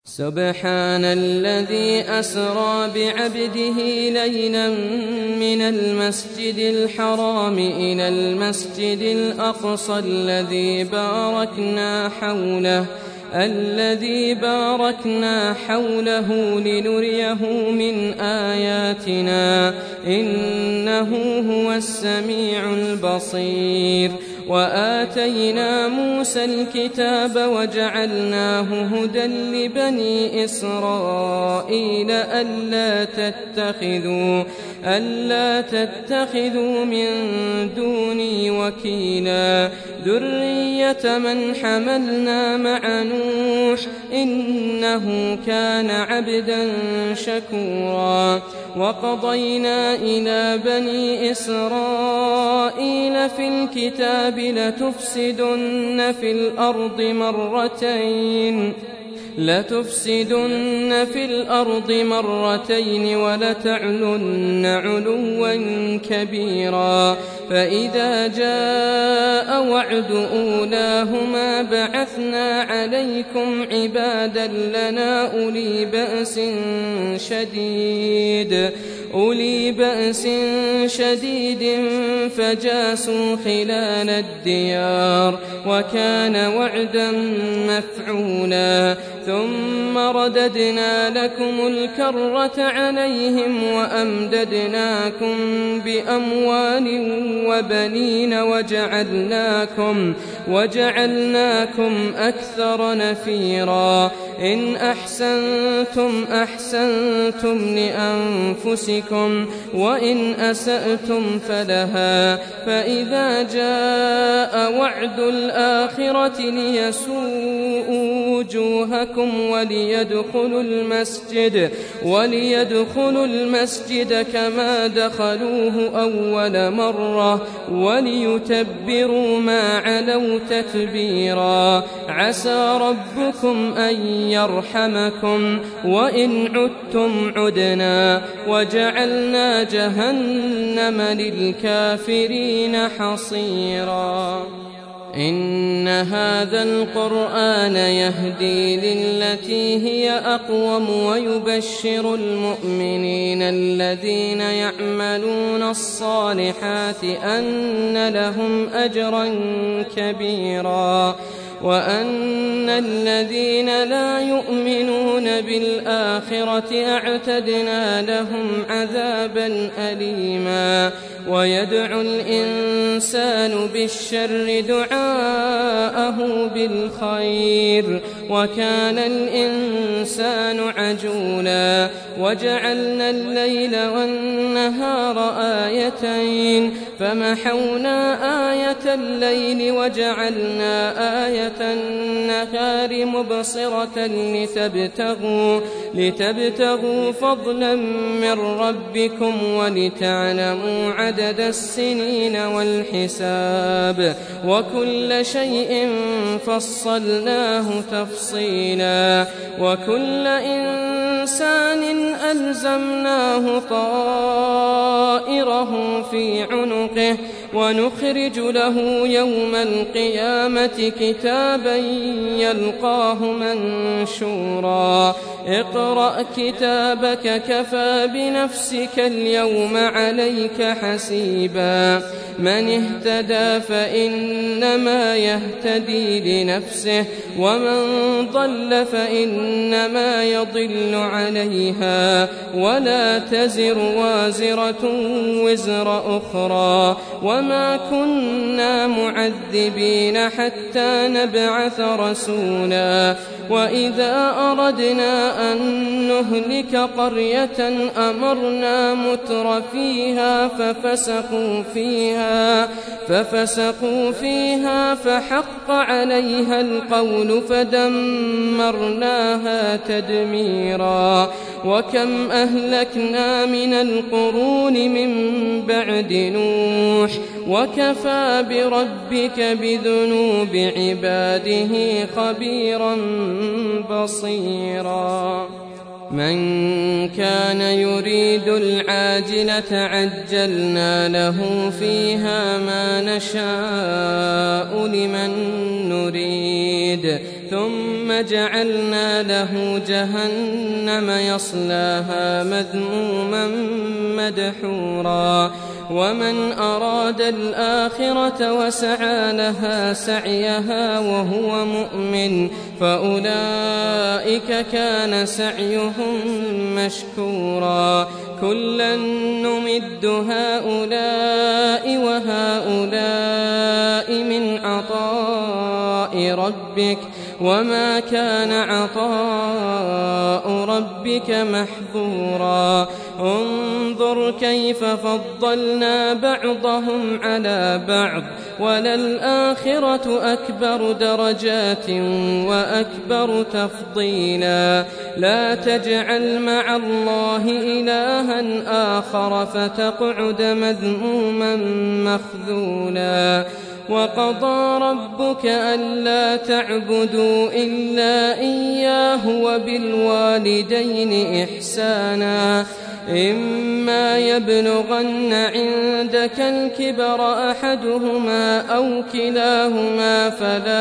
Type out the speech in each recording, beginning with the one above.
سبحان الذي أسرى بعبده ليلا من المسجد الحرام إلى المسجد الأقصى الذي باركنا حوله لنريه من آياتنا إنه هو السميع البصير. وآتينا موسى الكتاب وجعلناه هدى لبني إسرائيل ألا تتخذوا من دوني وكيلا ذرية من حملنا مع نوح إنه كان عبدا شكورا. وقضينا إلى بني إسرائيل في الكتاب لتفسدن في الأرض مرتين ولتعلن علوا كبيرا. فإذا جاء وعد أولاهما بعثنا عليكم عبادا لنا أولي بأس شديد فجاسوا خلال الديار وكان وعدا مفعولا. ثم رددنا لكم الكرة عليهم وأمددناكم بأموال وبنين وجعلناكم أكثر نفيرا. إن أحسنتم لأنفسكم وإن أسأتم فلها. فإذا جاء وعد الآخرة ليسوءوا وجوهكم وليدخلوا المسجد كما دخلوه أول مرة وليتبروا ما علوا تتبيرا. عسى ربكم أن يرحمكم وإن عدتم عدنا وجعلنا جهنم للكافرين حصيرا. إن هذا القرآن يهدي للتي هي أقوم ويبشر المؤمنين الذين يعملون الصالحات أن لهم أجرا كبيرا وأن الذين لا يؤمنون بالآخرة أعتدنا لهم عذابا أليما. ويدعو الإنسان بالشر دعاءه بالخير وكان الإنسان عجولا. وجعلنا الليل والنهار آيتين فمحونا آية الليل وجعلنا آية النهار مبصرة لتبتغوا فضلا من ربكم ولتعلموا عدد السنين والحساب وكل شيء فصلناه تفصيلا. وكل إنسان ألزمناه طائره في عنقه ونخرج له يوم القيامة كتابا يلقاه منشورا. اقرأ كتابك كفى بنفسك اليوم عليك حسيبا. من اهتدى فإنما يهتدي لنفسه ومن ضل فإنما يضل عليها ولا تزر وازرة وزر أخرى وما كنا معذبين حتى نبعث رسولا. وإذا أردنا أن نهلك قرية أمرنا متر فيها ففسقوا فيها فحق عليها القول فدمرناها تدميرا. وكم أهلكنا من القرون من بعد نوح وكفى بربك بذنوب عباده خبيرا بصيرا. من كان يريد العاجلة عجلنا له فيها ما نشاء لمن نريد ثم جعلنا له جهنم يصلاها مذموما مدحورا ومن أراد الآخرة وسعى لها سعيها وهو مؤمن فأولئك كان سعيهم مشكورا كلا نمد هؤلاء وهؤلاء من عطاء ربك وما كان عطاء ربك محظورا انظر كيف فضلنا بعضهم على بعض وللآخرة أكبر درجات وأكبر تفضيلا لا تجعل مع الله إلها آخر فتقعد مذموما مخذولا وقضى ربك ألا تعبدوا إلا إياه وبالوالدين إحسانا إما يبلغن عندك الكبر أحدهما أو كلاهما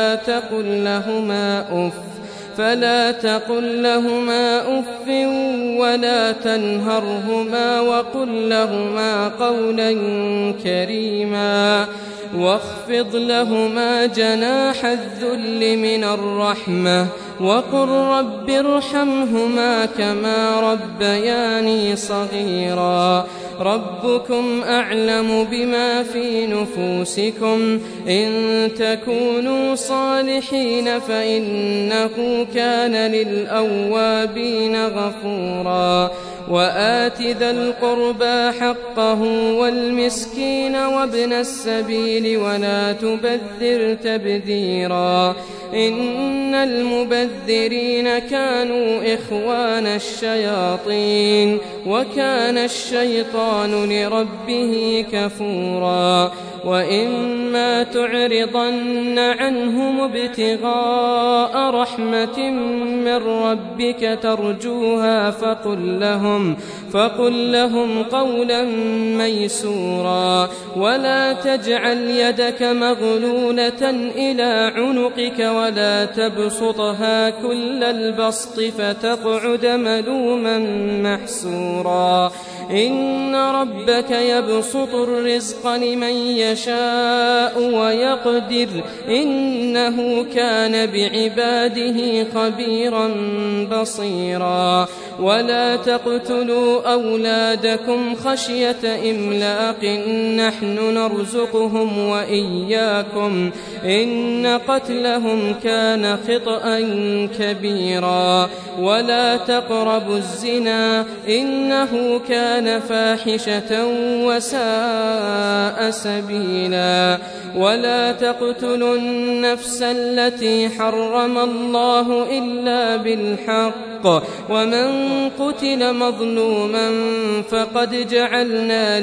فلا تقل لهما أف ولا تنهرهما وقل لهما قولا كريما واخفض لهما جناح الذل من الرحمة وقل رب ارحمهما كما ربياني صغيرا ربكم أعلم بما في نفوسكم إن تكونوا صالحين فإنه كان للأوابين غفورا وآت ذا القربى حقه والمسكين وابن السبيل ولا تبذر تبذيرا إن المبذرين كانوا إخوان الشياطين وكان الشيطان لربه كفورا وإما تعرضن عنهم ابتغاء رحمة من ربك ترجوها فقل لهم قولا ميسورا ولا تجعل يدك مغلولة إلى عنقك ولا تبسطها كل البسط فتقعد ملوما محسورا إن ربك يبسط الرزق لمن يشاء ويقدر إنه كان بعباده خبيرا بصيرا ولا تقتلوا أولادكم خشية إملاق نحن نرزقهم وإياكم إن قتلهم كان خطأ كبيرا ولا تقربوا الزنا إنه كان فاحشة وساء سبيلا ولا تقتلوا النفس التي حرم الله إلا بالحق ومن قتل مظلوما فقد جعلنا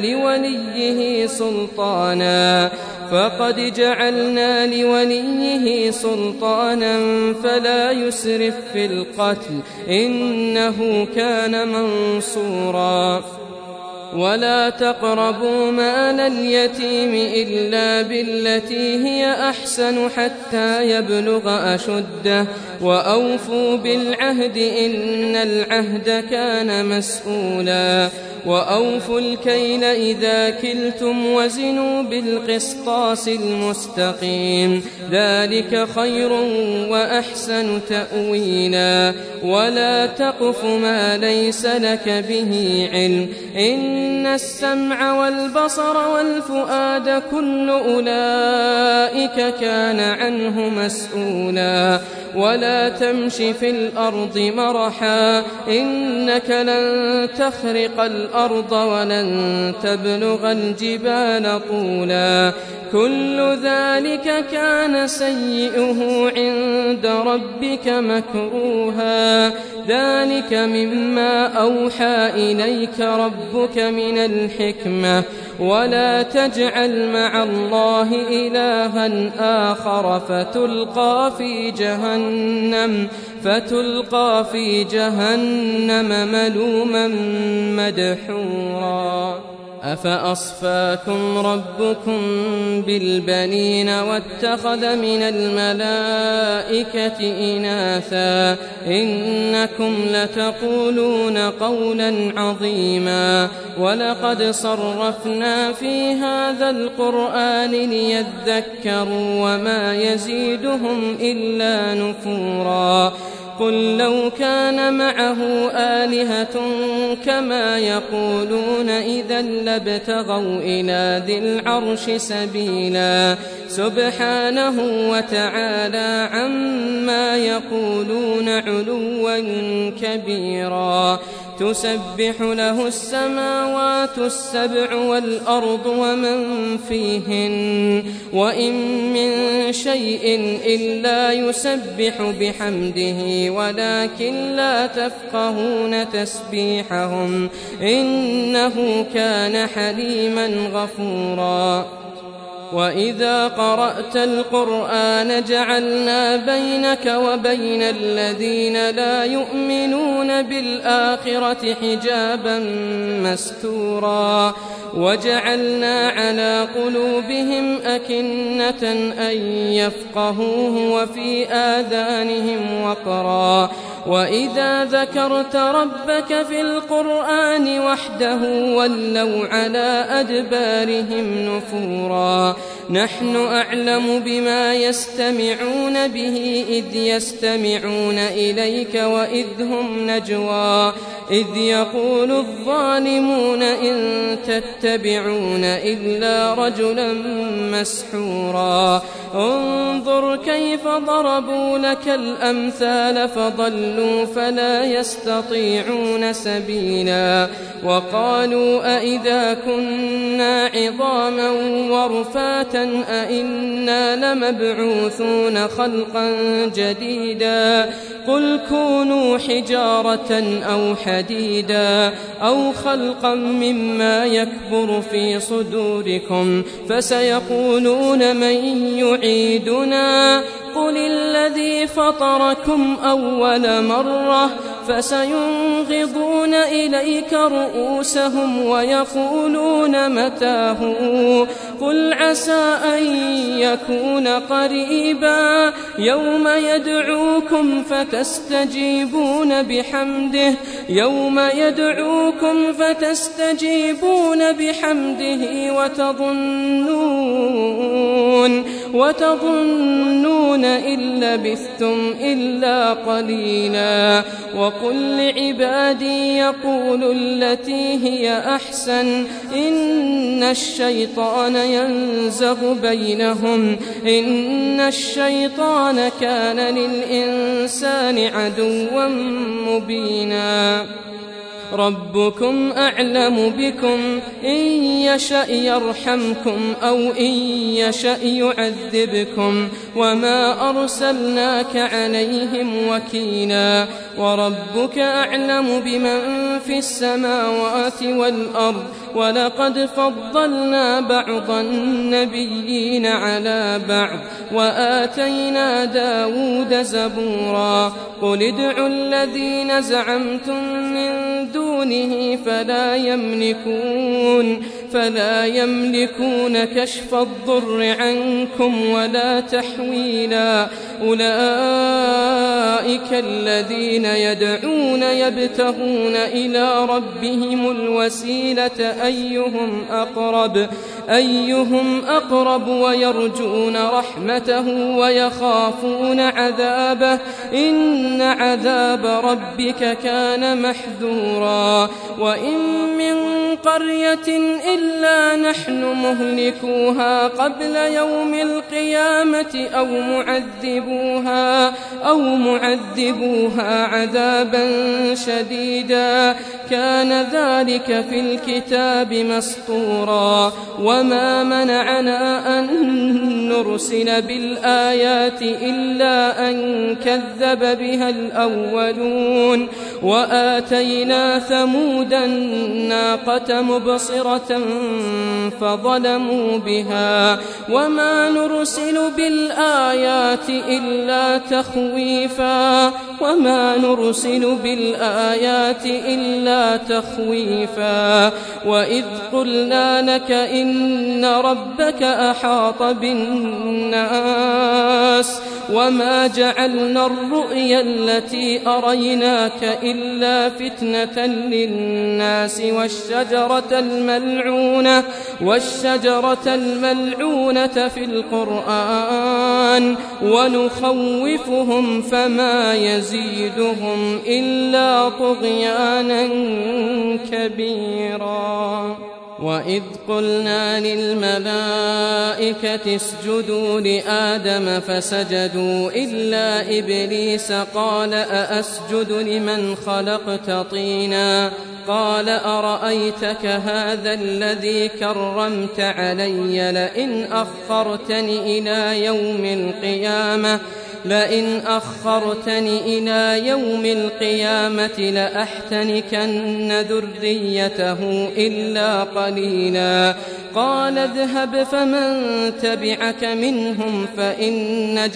لوليه سلطانا فلا يسرف في القتل إنه كان منصورا ولا تقربوا مال اليتيم إلا بالتي هي أحسن حتى يبلغ أشده وأوفوا بالعهد إن العهد كان مسؤولا وأوفوا الكيل إذا كلتم وزنوا بالقسطاس المستقيم ذلك خير وأحسن تأويلا ولا تقف ما ليس لك به علم إن السمع والبصر والفؤاد كل أولئك كان عنه مسؤولا ولا تمش في الأرض مرحا إنك لن تخرق الأرض ولن تبلغ الجبال طولا كل ذلك كان سيئه عند ربك مكروها ذلك مما أوحى إليك ربك من الحكمة ولا تجعل مع الله إلها آخر فتلقى في جهنم ملوما مدحورا أفأصفاكم ربكم بالبنين واتخذ من الملائكة إناثا إنكم لتقولون قولا عظيما ولقد صرفنا في هذا القرآن ليذكروا وما يزيدهم إلا نفورا قل لو كان معه آلهة كما يقولون إذا لابتغوا إلى ذي العرش سبيلا سبحانه وتعالى عما يقولون علوا كبيرا تسبح له السماوات السبع والأرض ومن فيهن وإن من شيء إلا يسبح بحمده ولكن لا تفقهون تسبيحهم إنه كان حليما غفورا وإذا قرأت القرآن جعلنا بينك وبين الذين لا يؤمنون بالآخرة حجابا مستورا وجعلنا على قلوبهم أكنة أن يفقهوه وفي آذانهم وقرا وإذا ذكرت ربك في القرآن وحده ولوا على أدبارهم نفورا نحن أعلم بما يستمعون به إذ يستمعون إليك وإذ هم نجوى إذ يقول الظالمون إن تتبعون إلا رجلا مسحورا انظر كيف ضربوا لك الأمثال فضلوا فلا يستطيعون سبيلا وقالوا أئذا كنا عظاما ورفاتا أئنا لمبعوثون خلقا جديدا قل كونوا حجارة أو حديدا أو خلقا مما يكبر في صدوركم فسيقولون من يعيدنا قل الذي فطركم أول مرة فسينغضون إليك رؤوسهم ويقولون متى هو قل عسى أن يكون قريبا يوم يدعوكم فتستجيبون بحمده وتظنون إن لبثتم إلا قليلا وقل لعبادي يقولوا التي هي أحسن إن الشيطان ينزغ بينهم إن الشيطان كان للإنسان عدوا مبينا ربكم أعلم بكم إن يشأ يرحمكم أو إن يشأ يعذبكم وما أرسلناك عليهم وكيلا وربك أعلم بمن في السماوات والأرض ولقد فضلنا بعض النبيين على بعض وآتينا داود زبورا قل ادعوا الذين زعمتم من دونه فلا يملكون كشف الضر عنكم ولا تحويلا أولئك الذين يدعون يبتغون إلى ربهم الوسيلة أيهم أقرب ويرجون رحمته ويخافون عذابه إن عذاب ربك كان محذورا وإن من قرية إلا نحن مهلكوها قبل يوم القيامة أو معذبوها عذابا شديدا كان ذلك في الكتاب مسطورا وما منعنا أن نرسل بالآيات إلا أن كذب بها الأولون وآتينا ثمود الناقة مبصرة فظلموا بها وما نرسل بالآيات إلا تخويفا وإذ قلنا لك إن ربك أحاط بالناس وما جعلنا الرؤيا التي أريناك إلا فتنة للناس والشجرة الملعونة في القرآن ونخوفهم فما يزيدهم إلا طغيانا كبيرا وإذ قلنا للملائكة اسجدوا لآدم فسجدوا إلا إبليس قال أأسجد لمن خلقت طينا قال أرأيتك هذا الذي كرمت علي لئن أخرتني إلى يوم القيامة لأحتنكن ذريته إلا قليلا قال اذهب فمن تبعك منهم فإن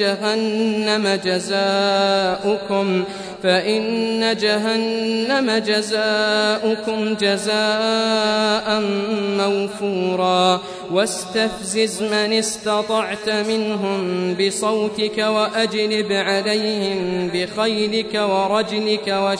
جهنم جزاؤكم جزاء موفورا واستفزز من استطعت منهم بصوتك وأجلب عليهم بخيلك ورجلك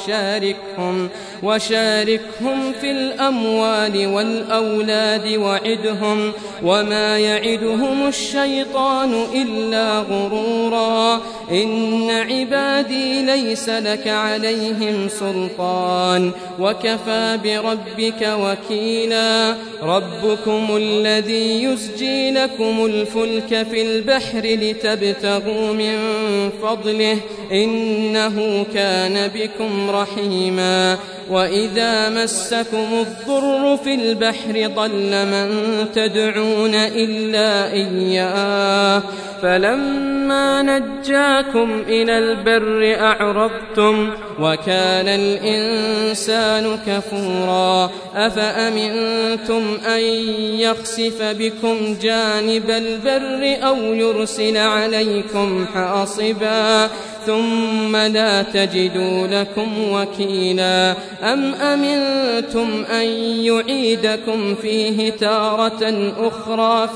وشاركهم في الأموال والأولاد وعدهم وما يعدهم الشيطان إلا غرورا إن عبادي ليس لك عليهم سلطان وكفى بربك وكيلا ربكم الذي يزجي لكم الفلك في البحر لتبتغوا من فضله إنه كان بكم رحيما وإذا مسكم الضر في البحر ضل من تدعون إلا إياه فلما نجاكم إلى البر أعرضتم وكان الإنسان كفورا أفأمنتم أن يخسف بكم جانب البر أو يرسل عليكم حاصبا ثم لا تجدوا لكم وكيلا أم أمنتم أن يعيدكم فيه تارة أخرى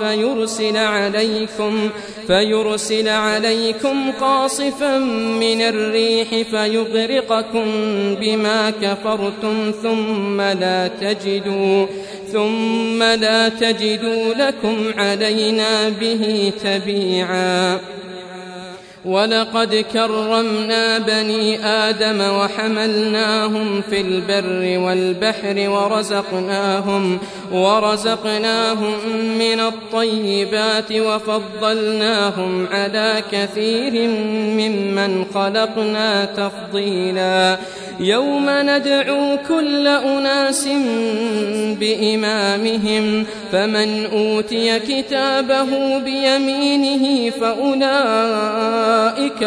فيرسل عليكم قاصفا من الريح فيغرقكم بما كفرتم ثم لا تجدوا لكم علينا به تبيعا ولقد كرمنا بني آدم وحملناهم في البر والبحر ورزقناهم من الطيبات وفضلناهم على كثير ممن خلقنا تفضيلا يوم ندعو كل أناس بإمامهم فمن أوتي كتابه بيمينه فأولئك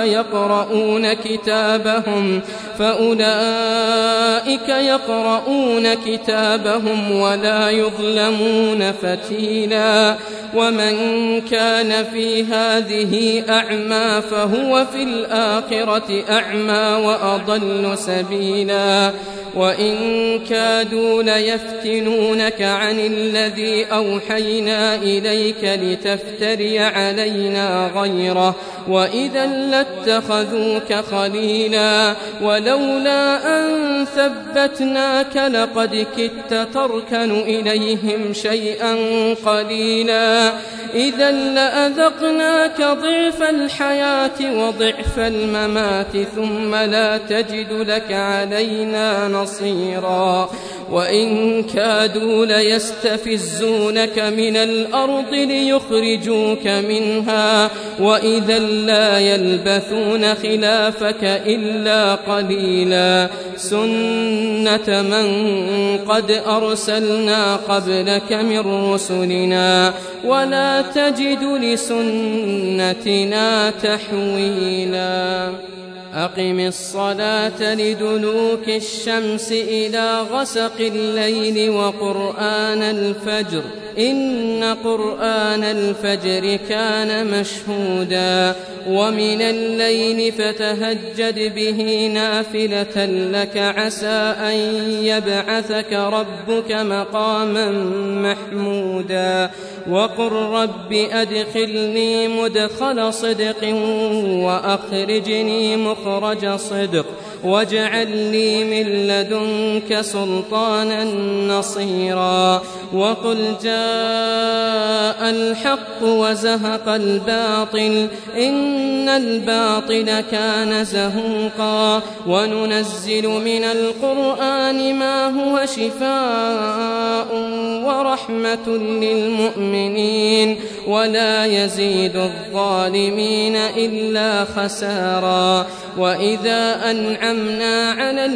يقرؤون كتابهم ولا يظلمون فتيلا ومن كان في هذه أعمى فهو في الآخرة أعمى وأضل سبيلا وإن كادوا ليفتنونك عن الذي أوحينا إليك لتفتري علينا غيره وإذا لاتخذوك خليلا ولولا أن ثبتناك لقد كدت تركن إليهم شيئا قليلا إذا لأذقناك ضعف الحياة وضعف الممات ثم لا تجد لك علينا نصيرا وإن كادوا ليستفزونك من الأرض ليخرجوك منها وإذا لا يلبثون خلافك إلا قليلا سنة من قد أرسلنا قبلك من رسلنا ولا تجد لسنتنا تحويلا أقم الصلاة لدلوك الشمس إلى غسق الليل وقرآن الفجر إن قرآن الفجر كان مشهودا ومن الليل فتهجد به نافلة لك عسى أن يبعثك ربك مقاما محمودا وقل رب أدخلني مدخل صدق وأخرجني مخرج صدق واجعل لي من لدنك سلطانا نصيرا وقل جاء الحق وزهق الباطل إن الباطل كان زهوقا وننزل من القرآن ما هو شفاء ورحمة للمؤمنين ولا يزيد الظالمين إلا خسارا وإذا أنعمنا على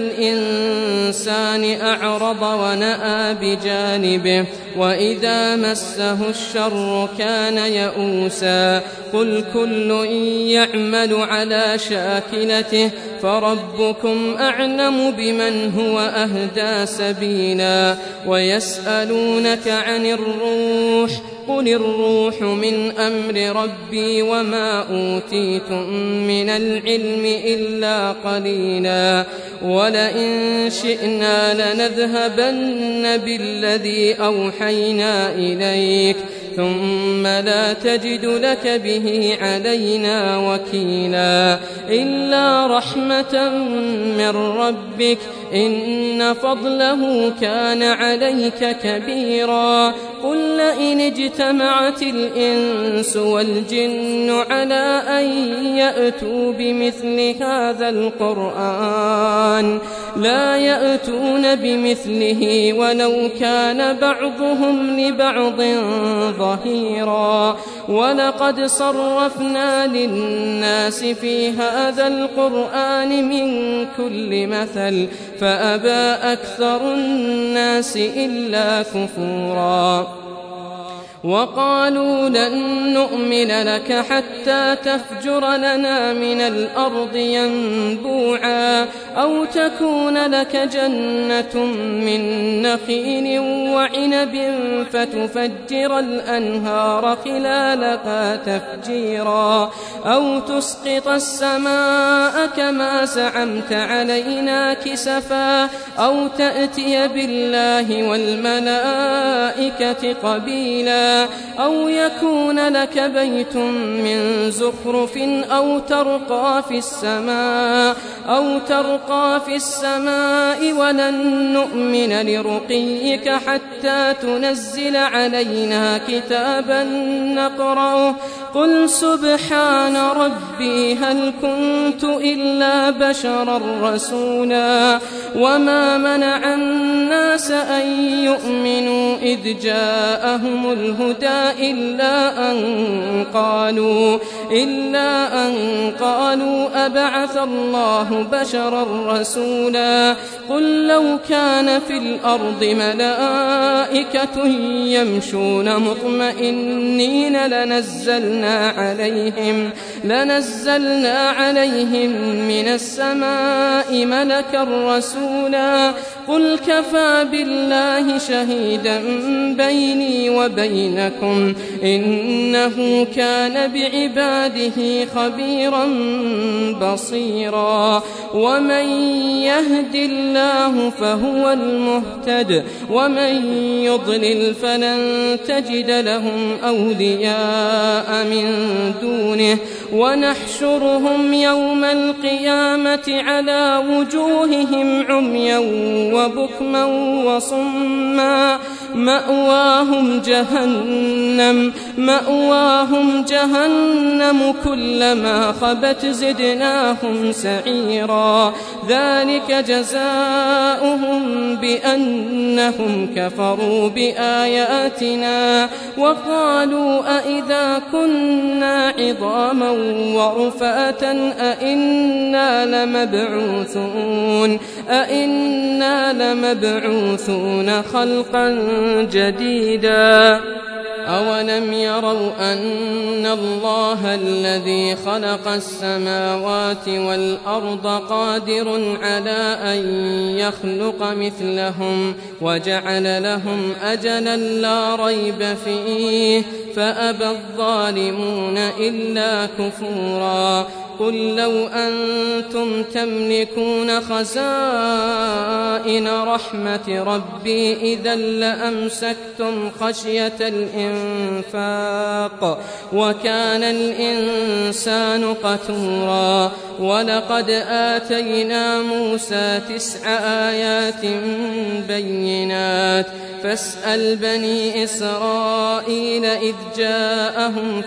الإنسان أعرض ونأى بجانبه وإذا مسه الشر كان يئوسا قل كل يعمل على شاكلته فربكم أعلم بمن هو أهدى سبيلا ويسألونك عن الروح قل الروح من أمر ربي وما أوتيتم من العلم إلا قليلا ولئن شئنا لنذهبن بالذي أوحينا إليك ثم لا تجد لك به علينا وكيلا إلا رحمة من ربك إن فضله كان عليك كبيرا قل لئن اجتمعت الإنس والجن على أن يأتوا بمثل هذا القرآن لا يأتون بمثله ولو كان بعضهم لبعض ظهيرا ولقد صرفنا للناس في هذا القرآن من كل مثل فأبى أكثر الناس إلا كفورا وقالوا لن نؤمن لك حتى تفجر لنا من الأرض ينبوعا أو تكون لك جنة من نخيل وعنب فتفجر الأنهار خلالها تفجيرا أو تسقط السماء كما زعمت علينا كسفا أو تأتي بالله والملائكة قبيلا أو يكون لك بيت من زخرف أو ترقى في السماء ولن نؤمن لرقيك حتى تنزل علينا كتابا نقرأه قل سبحان ربي هل كنت إلا بشرا رسولا وما منع الناس أن يؤمنوا إذ جاءهم الهدى إلا أن قالوا أبعث الله بشرا رسولا قل لو كان في الأرض ملائكة يمشون مطمئنين لنزلنا عليهم من السماء ملكا رسولا قل كفى بالله شهيدا بيني وبينكم إنه كان بعباده خبيرا بصيرا ومن يهد الله فهو المهتد ومن يضلل فلن تجد لهم أولياء من دونه ونحشرهم يوم القيامة على وجوههم عميا وبكما وصما مأواهم جهنم كلما خبت زدناهم سعيرا ذلك جزاؤهم بأنهم كفروا بآياتنا وقالوا أئذا كنا عظاما ورفاتا أئنا لمبعوثون خلقا جديدا أولم يروا أن الله الذي خلق السماوات والأرض قادر على أن يخلق مثلهم وجعل لهم أجلا لا ريب فيه فأبى الظالمون إلا كفورا قل لو أنتم تملكون خزائن رحمة ربي إذا لأمسكتم خشية الإنفاق وكان الإنسان قتورا ولقد آتينا موسى 9 آيات بينات فاسأل بني إسرائيل إذ جاءهم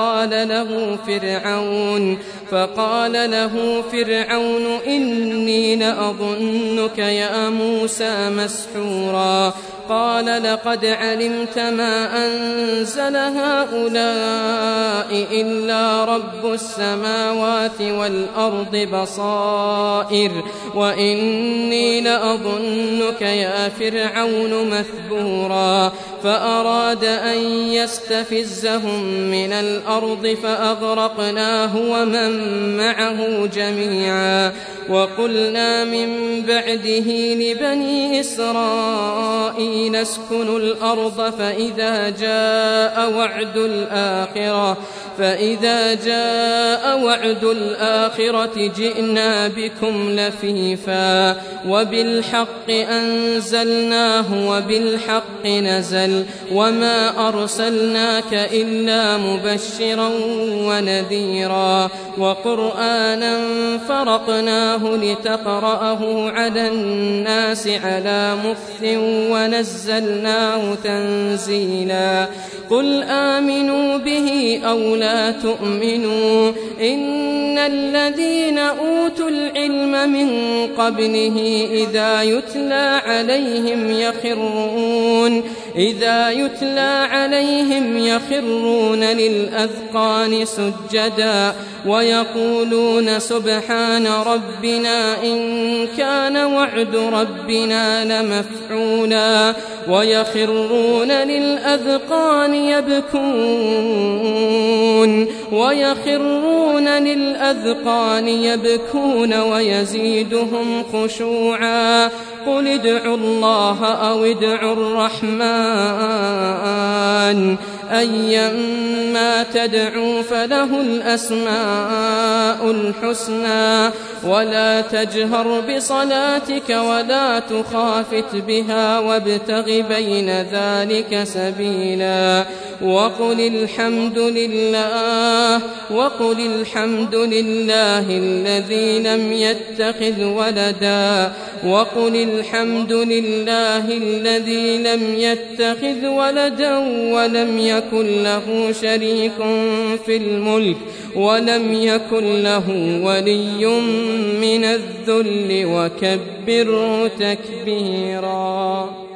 فقال له فرعون إني لأظنك يا موسى مسحورا قال لقد علمت ما أنزل هؤلاء إلا رب السماوات والأرض بصائر وإني لأظنك يا فرعون مثبورا فأراد أن يستفزهم من الأرض فأغرقناه ومن معه جميعا وقلنا من بعده لبني إسرائيل اسكنوا الأرض فإذا جاء وعد الآخرة جئنا بكم لفيفا وبالحق أنزلناه وبالحق نزل وما أرسلناك إلا مبشرا ونذيرا وقرآنا فرقناه لتقرأه على الناس على مكث ونزلناه تنزيلا قل آمنوا به أو لا تؤمنوا إن الذين أوتوا العلم من قبله إذا يتلى عليهم يخرون للأذقان سجدا ويقولون سبحان ربنا إن كان وعد ربنا لمفعولا ويخرون للأذقان يبكون ويزيدهم خشوعا قل ادعوا الله أو ادعوا الرحمن أيما تدعوا فله الأسماء الحسنى ولا تجهر بصلاتك ولا تخافت بها وابتغ بين ذلك سبيلا وقل الحمد لله الذي لم يتخذ ولدا ولم يكن له شريك في الملك ولم يكن له ولي من الذل وكبره تكبيرا.